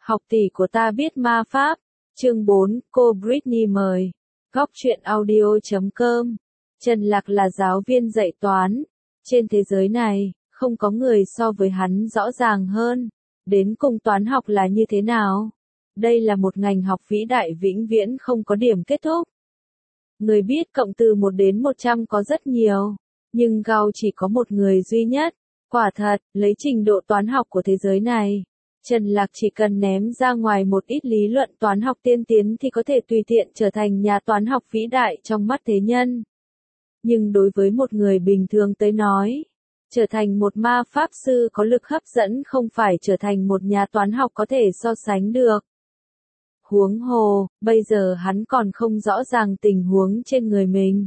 Học tỷ của ta biết ma pháp. Chương 4, cô Britney mời. Góc truyện audio.com. Trần Lạc là giáo viên dạy toán. Trên thế giới này, không có người so với hắn rõ ràng hơn. Đến cùng toán học là như thế nào? Đây là một ngành học vĩ đại vĩnh viễn không có điểm kết thúc. Người biết cộng từ 1 đến 100 có rất nhiều, nhưng Gauss chỉ có một người duy nhất. Quả thật, lấy trình độ toán học của thế giới này, Trần Lạc chỉ cần ném ra ngoài một ít lý luận toán học tiên tiến thì có thể tùy tiện trở thành nhà toán học vĩ đại trong mắt thế nhân. Nhưng đối với một người bình thường tới nói, trở thành một ma pháp sư có lực hấp dẫn không phải trở thành một nhà toán học có thể so sánh được. Huống hồ, bây giờ hắn còn không rõ ràng tình huống trên người mình.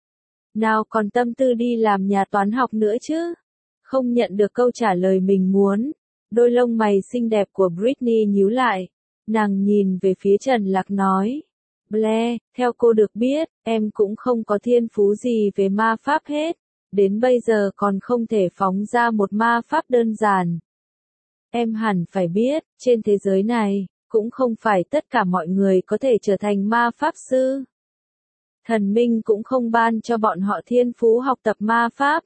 Nào còn tâm tư đi làm nhà toán học nữa chứ? Không nhận được câu trả lời mình muốn. Đôi lông mày xinh đẹp của Britney nhíu lại. Nàng nhìn về phía Trần Lạc nói. Blair, theo cô được biết, em cũng không có thiên phú gì về ma pháp hết. Đến bây giờ còn không thể phóng ra một ma pháp đơn giản. Em hẳn phải biết, trên thế giới này, cũng không phải tất cả mọi người có thể trở thành ma pháp sư. Thần minh cũng không ban cho bọn họ thiên phú học tập ma pháp.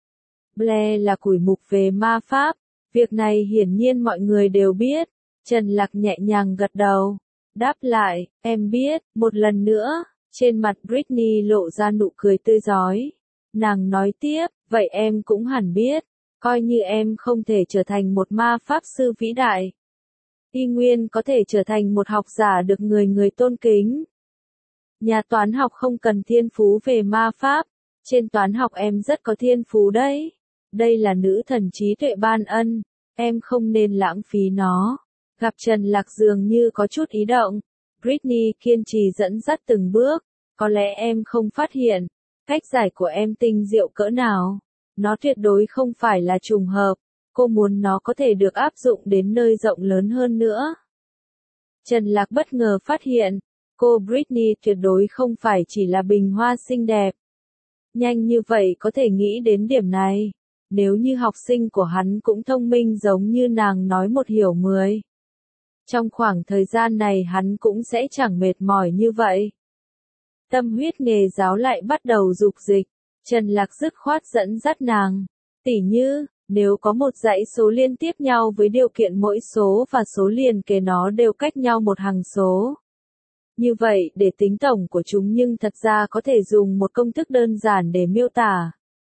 Blair là củi mục về ma pháp, việc này hiển nhiên mọi người đều biết. Trần Lạc nhẹ nhàng gật đầu, đáp lại, em biết, một lần nữa, trên mặt Britney lộ ra nụ cười tươi rói. Nàng nói tiếp, vậy em cũng hẳn biết, coi như em không thể trở thành một ma pháp sư vĩ đại, y nguyên có thể trở thành một học giả được người người tôn kính. Nhà toán học không cần thiên phú về ma pháp, trên toán học em rất có thiên phú đấy. Đây là nữ thần trí tuệ ban ân, em không nên lãng phí nó. Gặp Trần Lạc dường như có chút ý động, Britney kiên trì dẫn dắt từng bước, có lẽ em không phát hiện, cách giải của em tinh diệu cỡ nào. Nó tuyệt đối không phải là trùng hợp, cô muốn nó có thể được áp dụng đến nơi rộng lớn hơn nữa. Trần Lạc bất ngờ phát hiện, cô Britney tuyệt đối không phải chỉ là bình hoa xinh đẹp. Nhanh như vậy có thể nghĩ đến điểm này. Nếu như học sinh của hắn cũng thông minh giống như nàng nói 1 hiểu 10. Trong khoảng thời gian này hắn cũng sẽ chẳng mệt mỏi như vậy. Tâm huyết nghề giáo lại bắt đầu dục dịch. Trần Lạc dứt khoát dẫn dắt nàng. Tỉ như, nếu có một dãy số liên tiếp nhau với điều kiện mỗi số và số liền kề nó đều cách nhau một hằng số. Như vậy để tính tổng của chúng nhưng thật ra có thể dùng một công thức đơn giản để miêu tả.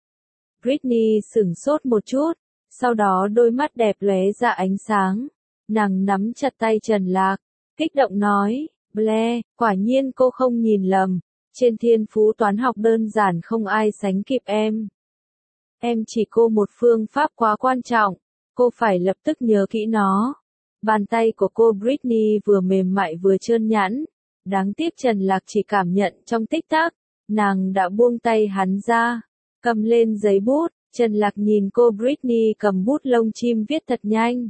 Britney sửng sốt một chút, sau đó đôi mắt đẹp lóe ra ánh sáng. Nàng nắm chặt tay Trần Lạc, kích động nói, Blair, quả nhiên cô không nhìn lầm, trên thiên phú toán học đơn giản không ai sánh kịp em. Em chỉ cô một phương pháp quá quan trọng, cô phải lập tức nhớ kỹ nó. Bàn tay của cô Britney vừa mềm mại vừa trơn nhẵn, đáng tiếc Trần Lạc chỉ cảm nhận trong tích tắc, nàng đã buông tay hắn ra. Cầm lên giấy bút, Trần Lạc nhìn cô Britney cầm bút lông chim viết thật nhanh.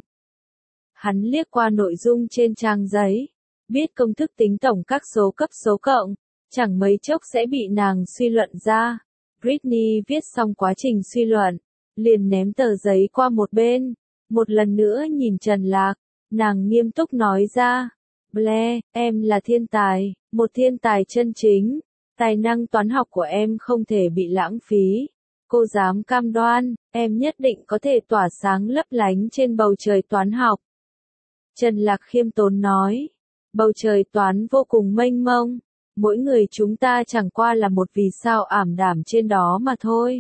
Hắn liếc qua nội dung trên trang giấy, biết công thức tính tổng các số cấp số cộng, chẳng mấy chốc sẽ bị nàng suy luận ra. Britney viết xong quá trình suy luận, liền ném tờ giấy qua một bên, một lần nữa nhìn Trần Lạc, nàng nghiêm túc nói ra, Blair, em là thiên tài, một thiên tài chân chính. Tài năng toán học của em không thể bị lãng phí. Cô dám cam đoan, em nhất định có thể tỏa sáng lấp lánh trên bầu trời toán học. Trần Lạc khiêm tốn nói, bầu trời toán vô cùng mênh mông, mỗi người chúng ta chẳng qua là một vì sao ảm đạm trên đó mà thôi.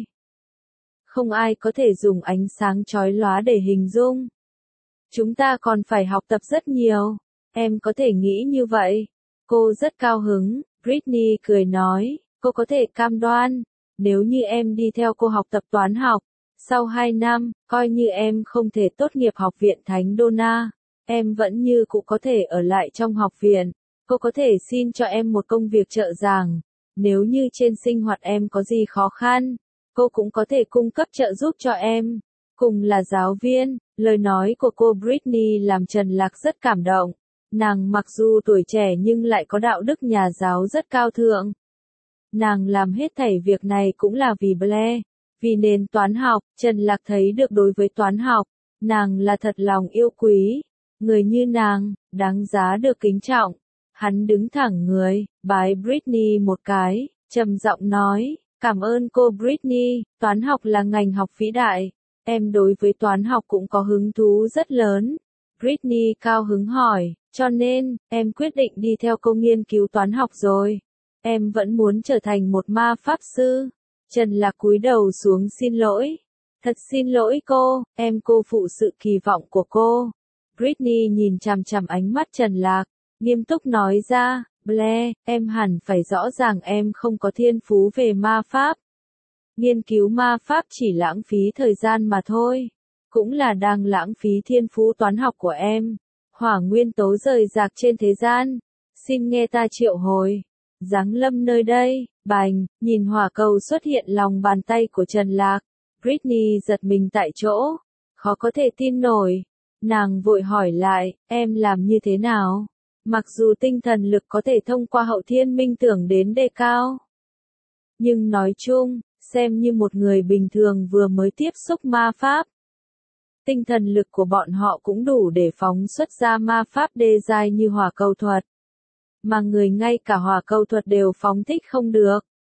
Không ai có thể dùng ánh sáng chói lóa để hình dung. Chúng ta còn phải học tập rất nhiều, em có thể nghĩ như vậy. Cô rất cao hứng. Britney cười nói, cô có thể cam đoan, nếu như em đi theo cô học tập toán học, sau 2 năm, coi như em không thể tốt nghiệp học viện Thánh Donna, em vẫn như cũ có thể ở lại trong học viện, cô có thể xin cho em một công việc trợ giảng, nếu như trên sinh hoạt em có gì khó khăn, cô cũng có thể cung cấp trợ giúp cho em, cùng là giáo viên. Lời nói của cô Britney làm Trần Lạc rất cảm động. Nàng mặc dù tuổi trẻ nhưng lại có đạo đức nhà giáo rất cao thượng. Nàng làm hết thảy việc này cũng là vì Blair, vì nền toán học. Trần Lạc thấy được đối với toán học, nàng là thật lòng yêu quý. Người như nàng, đáng giá được kính trọng. Hắn đứng thẳng người, bái Britney một cái, trầm giọng nói, cảm ơn cô Britney, toán học là ngành học vĩ đại. Em đối với toán học cũng có hứng thú rất lớn. Britney cao hứng hỏi, cho nên, em quyết định đi theo cô nghiên cứu toán học rồi. Em vẫn muốn trở thành một ma pháp sư. Trần Lạc cúi đầu xuống xin lỗi. Thật xin lỗi cô, em cô phụ sự kỳ vọng của cô. Britney nhìn chằm chằm ánh mắt Trần Lạc, nghiêm túc nói ra, Blair, em hẳn phải rõ ràng em không có thiên phú về ma pháp. Nghiên cứu ma pháp chỉ lãng phí thời gian mà thôi. Cũng là đang lãng phí thiên phú toán học của em. Hỏa nguyên tố rời rạc trên thế gian. Xin nghe ta triệu hồi. Giáng lâm nơi đây, bành, nhìn hỏa cầu xuất hiện lòng bàn tay của Trần Lạc. Britney giật mình tại chỗ. Khó có thể tin nổi. Nàng vội hỏi lại, em làm như thế nào? Mặc dù tinh thần lực có thể thông qua hậu thiên minh tưởng đến đề cao. Nhưng nói chung, xem như một người bình thường vừa mới tiếp xúc ma pháp. Tinh thần lực của bọn họ cũng đủ để phóng xuất ra ma pháp đê giai như hỏa cầu thuật. Mà người ngay cả hỏa cầu thuật đều phóng thích không được.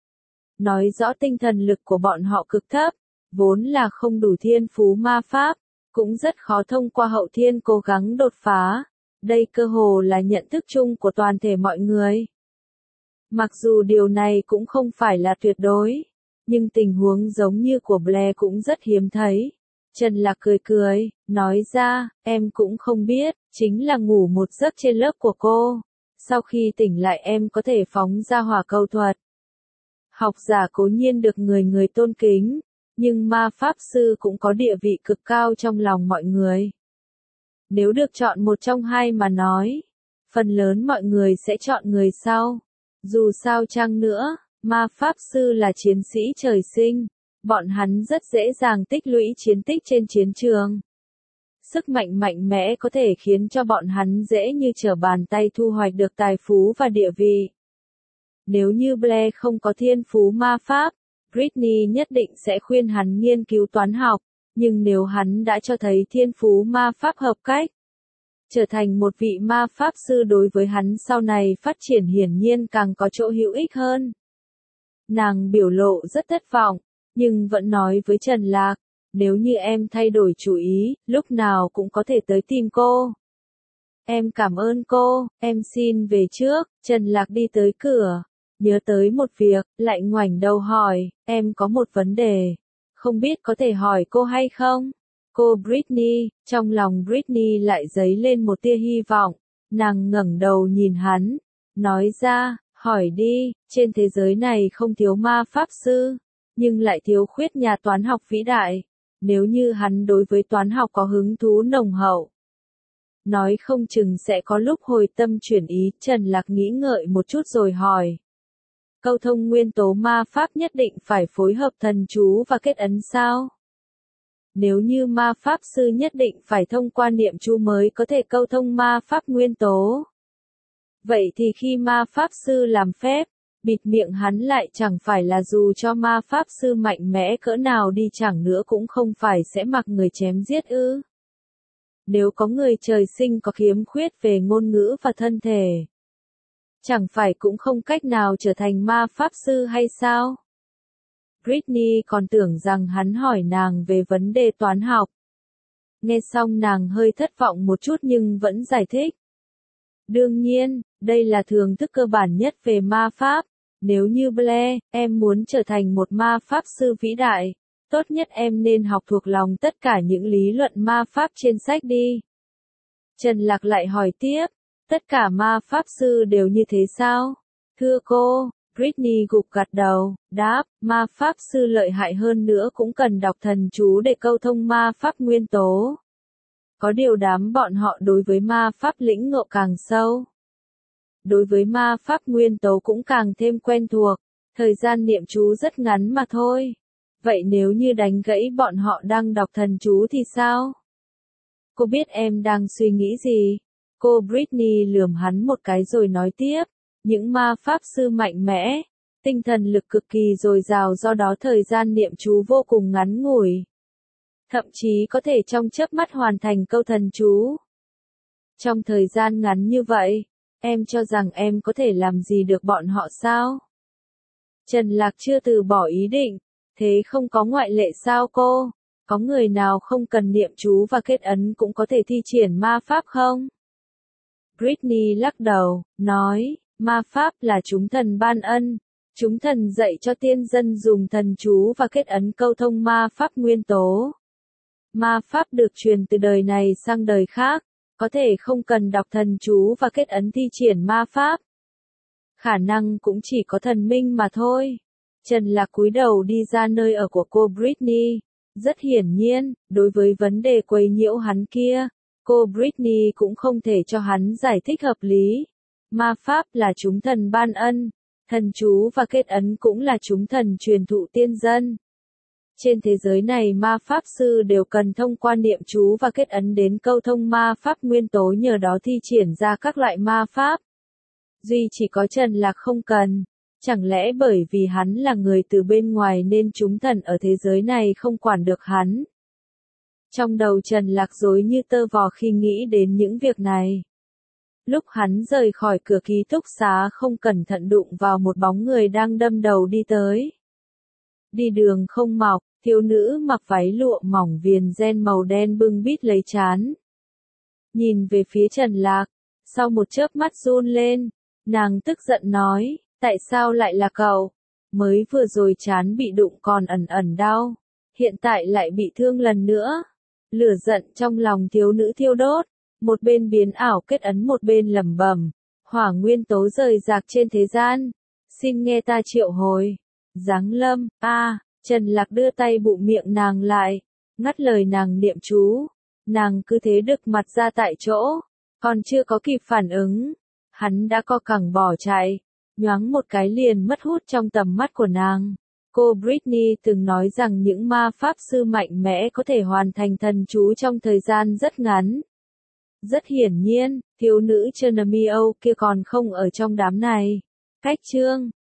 Nói rõ tinh thần lực của bọn họ cực thấp, vốn là không đủ thiên phú ma pháp, cũng rất khó thông qua hậu thiên cố gắng đột phá. Đây cơ hồ là nhận thức chung của toàn thể mọi người. Mặc dù điều này cũng không phải là tuyệt đối, nhưng tình huống giống như của Blair cũng rất hiếm thấy. Trần Lạc cười cười, nói ra, em cũng không biết, chính là ngủ một giấc trên lớp của cô. Sau khi tỉnh lại em có thể phóng ra hỏa cầu thuật. Học giả cố nhiên được người người tôn kính, nhưng ma pháp sư cũng có địa vị cực cao trong lòng mọi người. Nếu được chọn một trong hai mà nói, phần lớn mọi người sẽ chọn người sau. Dù sao chăng nữa, ma pháp sư là chiến sĩ trời sinh, bọn hắn rất dễ dàng tích lũy chiến tích trên chiến trường. Sức mạnh mạnh mẽ có thể khiến cho bọn hắn dễ như trở bàn tay thu hoạch được tài phú và địa vị. Nếu như Blair không có thiên phú ma pháp, Britney nhất định sẽ khuyên hắn nghiên cứu toán học, nhưng nếu hắn đã cho thấy thiên phú ma pháp hợp cách, trở thành một vị ma pháp sư đối với hắn sau này phát triển hiển nhiên càng có chỗ hữu ích hơn. Nàng biểu lộ rất thất vọng, nhưng vẫn nói với Trần Lạc, nếu như em thay đổi chủ ý, lúc nào cũng có thể tới tìm cô. Em cảm ơn cô, em xin về trước. Trần Lạc đi tới cửa, nhớ tới một việc, lại ngoảnh đầu hỏi, em có một vấn đề, không biết có thể hỏi cô hay không? Cô Britney, trong lòng Britney lại dấy lên một tia hy vọng, nàng ngẩng đầu nhìn hắn, nói ra, hỏi đi, trên thế giới này không thiếu ma pháp sư, nhưng lại thiếu khuyết nhà toán học vĩ đại, nếu như hắn đối với toán học có hứng thú nồng hậu. Nói không chừng sẽ có lúc hồi tâm chuyển ý, Trần Lạc nghĩ ngợi một chút rồi hỏi. Câu thông nguyên tố ma pháp nhất định phải phối hợp thần chú và kết ấn sao? Nếu như ma pháp sư nhất định phải thông qua niệm chú mới có thể câu thông ma pháp nguyên tố. Vậy thì khi ma pháp sư làm phép, bịt miệng hắn lại chẳng phải là dù cho ma pháp sư mạnh mẽ cỡ nào đi chẳng nữa cũng không phải sẽ mặc người chém giết ư? Nếu có người trời sinh có khiếm khuyết về ngôn ngữ và thân thể, chẳng phải cũng không cách nào trở thành ma pháp sư hay sao? Britney còn tưởng rằng hắn hỏi nàng về vấn đề toán học. Nghe xong nàng hơi thất vọng một chút nhưng vẫn giải thích. Đương nhiên, đây là thường thức cơ bản nhất về ma pháp. Nếu như Blair, em muốn trở thành một ma pháp sư vĩ đại, tốt nhất em nên học thuộc lòng tất cả những lý luận ma pháp trên sách đi. Trần Lạc lại hỏi tiếp, tất cả ma pháp sư đều như thế sao? Thưa cô, Britney gục gật đầu, đáp, ma pháp sư lợi hại hơn nữa cũng cần đọc thần chú để câu thông ma pháp nguyên tố. Có điều đám bọn họ đối với ma pháp lĩnh ngộ càng sâu. Đối với ma pháp nguyên tố cũng càng thêm quen thuộc, thời gian niệm chú rất ngắn mà thôi. Vậy nếu như đánh gãy bọn họ đang đọc thần chú thì sao? Cô biết em đang suy nghĩ gì? Cô Britney lườm hắn một cái rồi nói tiếp, những ma pháp sư mạnh mẽ, tinh thần lực cực kỳ dồi dào do đó thời gian niệm chú vô cùng ngắn ngủi. Thậm chí có thể trong chớp mắt hoàn thành câu thần chú. Trong thời gian ngắn như vậy, em cho rằng em có thể làm gì được bọn họ sao? Trần Lạc chưa từ bỏ ý định, thế không có ngoại lệ sao cô? Có người nào không cần niệm chú và kết ấn cũng có thể thi triển ma pháp không? Britney lắc đầu, nói, ma pháp là chúng thần ban ân. Chúng thần dạy cho tiên dân dùng thần chú và kết ấn câu thông ma pháp nguyên tố. Ma pháp được truyền từ đời này sang đời khác, có thể không cần đọc thần chú và kết ấn thi triển ma pháp. Khả năng cũng chỉ có thần minh mà thôi. Trần Lạc cúi đầu đi ra nơi ở của cô Britney. Rất hiển nhiên, đối với vấn đề quấy nhiễu hắn kia, cô Britney cũng không thể cho hắn giải thích hợp lý. Ma pháp là chúng thần ban ân, thần chú và kết ấn cũng là chúng thần truyền thụ tiên dân. Trên thế giới này ma pháp sư đều cần thông qua niệm chú và kết ấn đến câu thông ma pháp nguyên tố, nhờ đó thi triển ra các loại ma pháp. Duy chỉ có Trần Lạc không cần. Chẳng lẽ bởi vì hắn là người từ bên ngoài nên chúng thần ở thế giới này không quản được hắn? Trong đầu Trần Lạc rối như tơ vò khi nghĩ đến những việc này. Lúc hắn rời khỏi cửa ký túc xá không cẩn thận đụng vào một bóng người đang đâm đầu đi tới. Đi đường không mọc, thiếu nữ mặc váy lụa mỏng viền ren màu đen bưng bít lấy trán. Nhìn về phía Trần Lạc, sau một chớp mắt run lên, nàng tức giận nói, tại sao lại là cậu? Mới vừa rồi trán bị đụng còn ẩn ẩn đau, hiện tại lại bị thương lần nữa. Lửa giận trong lòng thiếu nữ thiêu đốt, một bên biến ảo kết ấn một bên lẩm bẩm, hỏa nguyên tố rời rạc trên thế gian, xin nghe ta triệu hồi. Giáng lâm, Trần Lạc đưa tay bụm miệng nàng lại, ngắt lời nàng niệm chú. Nàng cứ thế đực mặt ra tại chỗ, còn chưa có kịp phản ứng, hắn đã co cẳng bỏ chạy, nhoáng một cái liền mất hút trong tầm mắt của nàng. Cô Britney từng nói rằng những ma pháp sư mạnh mẽ có thể hoàn thành thần chú trong thời gian rất ngắn. Rất hiển nhiên, thiếu nữ Chernomio kia còn không ở trong đám này. Cách chương